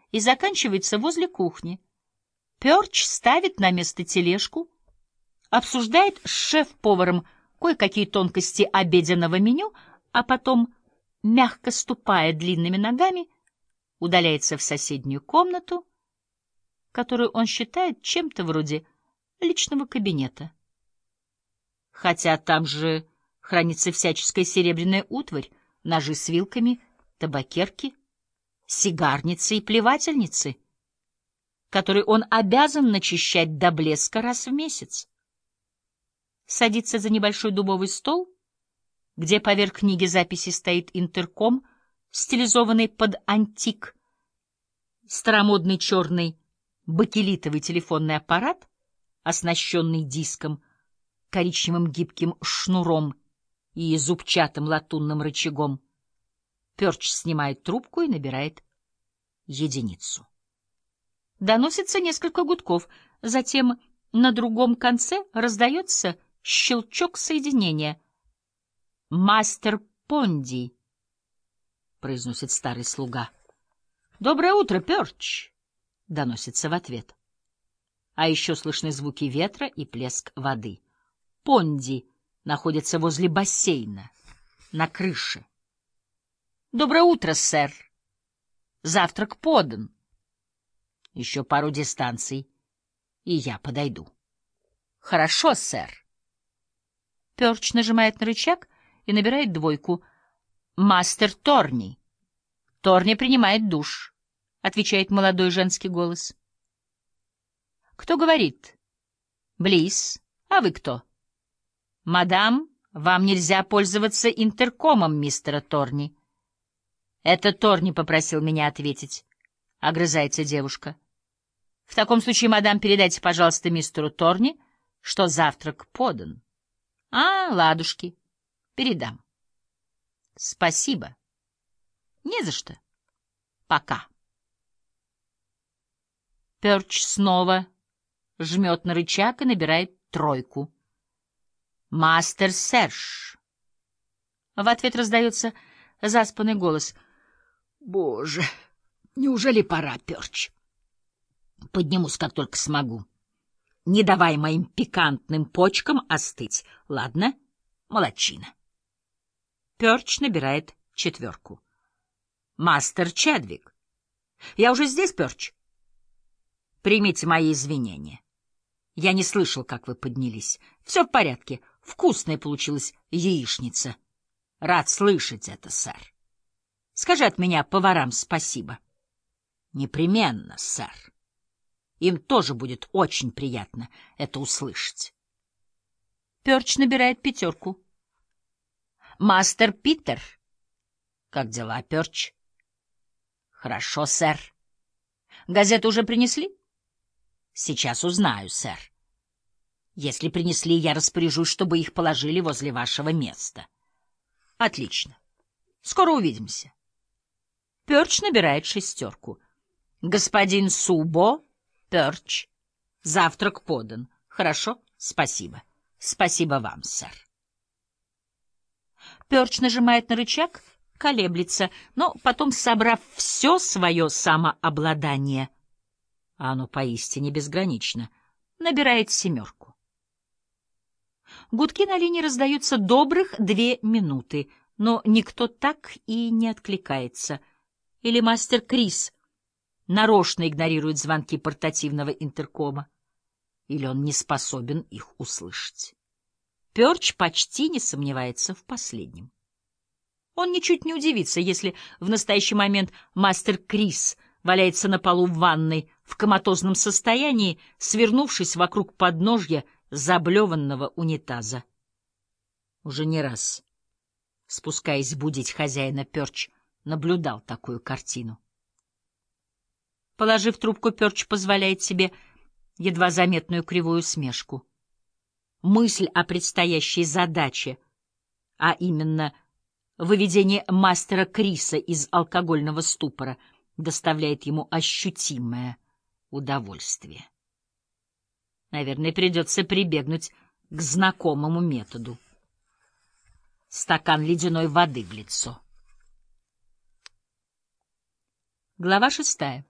и заканчивается возле кухни. Пёрч ставит на место тележку, обсуждает с шеф-поваром кое-какие тонкости обеденного меню, а потом, мягко ступая длинными ногами, удаляется в соседнюю комнату, которую он считает чем-то вроде личного кабинета. Хотя там же хранится всяческая серебряная утварь, ножи с вилками, табакерки, сигарницы и плевательницы, которые он обязан начищать до блеска раз в месяц. Садится за небольшой дубовый стол, где поверх книги записи стоит интерком, стилизованный под антик, старомодный черный бакелитовый телефонный аппарат, оснащенный диском, коричневым гибким шнуром и зубчатым латунным рычагом. Пёрч снимает трубку и набирает единицу. Доносится несколько гудков, затем на другом конце раздается щелчок соединения. «Мастер Понди», — произносит старый слуга. «Доброе утро, Пёрч», — доносится в ответ. А еще слышны звуки ветра и плеск воды. Понди находится возле бассейна, на крыше. «Доброе утро, сэр. Завтрак подан. Еще пару дистанций, и я подойду». «Хорошо, сэр». Пёрч нажимает на рычаг и набирает двойку. «Мастер Торни». «Торни принимает душ», — отвечает молодой женский голос. «Кто говорит?» «Близ. А вы кто?» «Мадам, вам нельзя пользоваться интеркомом мистера Торни». «Это Торни попросил меня ответить», — огрызается девушка. «В таком случае, мадам, передайте, пожалуйста, мистеру Торни, что завтрак подан». «А, ладушки, передам». «Спасибо». «Не за что. Пока». Пёрч снова жмет на рычаг и набирает тройку. «Мастер Серж». В ответ раздается заспанный голос. «Боже, неужели пора, Пёрч? Поднимусь, как только смогу. Не давай моим пикантным почкам остыть, ладно? Молодчина». Пёрч набирает четверку. «Мастер Чедвик». «Я уже здесь, Пёрч?» «Примите мои извинения. Я не слышал, как вы поднялись. Все в порядке. Вкусная получилась яичница. Рад слышать это, сэр. Скажи от меня поварам спасибо». «Непременно, сэр. Им тоже будет очень приятно это услышать». Пёрч набирает пятерку. «Мастер Питер». «Как дела, Пёрч?» «Хорошо, сэр». «Газету уже принесли?» «Сейчас узнаю, сэр. Если принесли, я распоряжусь, чтобы их положили возле вашего места». «Отлично. Скоро увидимся». Пёрч набирает шестерку. «Господин Субо, Пёрч, завтрак подан. Хорошо, спасибо. Спасибо вам, сэр». Пёрч нажимает на рычаг, колеблется, но потом, собрав все свое самообладание, а оно поистине безгранично, набирает семерку. Гудки на линии раздаются добрых 2 минуты, но никто так и не откликается. Или мастер Крис нарочно игнорирует звонки портативного интеркома, или он не способен их услышать. Пёрч почти не сомневается в последнем. Он ничуть не удивится, если в настоящий момент мастер Крис валяется на полу в ванной в коматозном состоянии, свернувшись вокруг подножья заблеванного унитаза. Уже не раз, спускаясь будить хозяина, Пёрч наблюдал такую картину. Положив трубку, Пёрч позволяет себе едва заметную кривую усмешку. Мысль о предстоящей задаче, а именно выведение мастера Криса из алкогольного ступора, доставляет ему ощутимое удовольствие. Наверное, придется прибегнуть к знакомому методу. Стакан ледяной воды в лицо. Глава 6.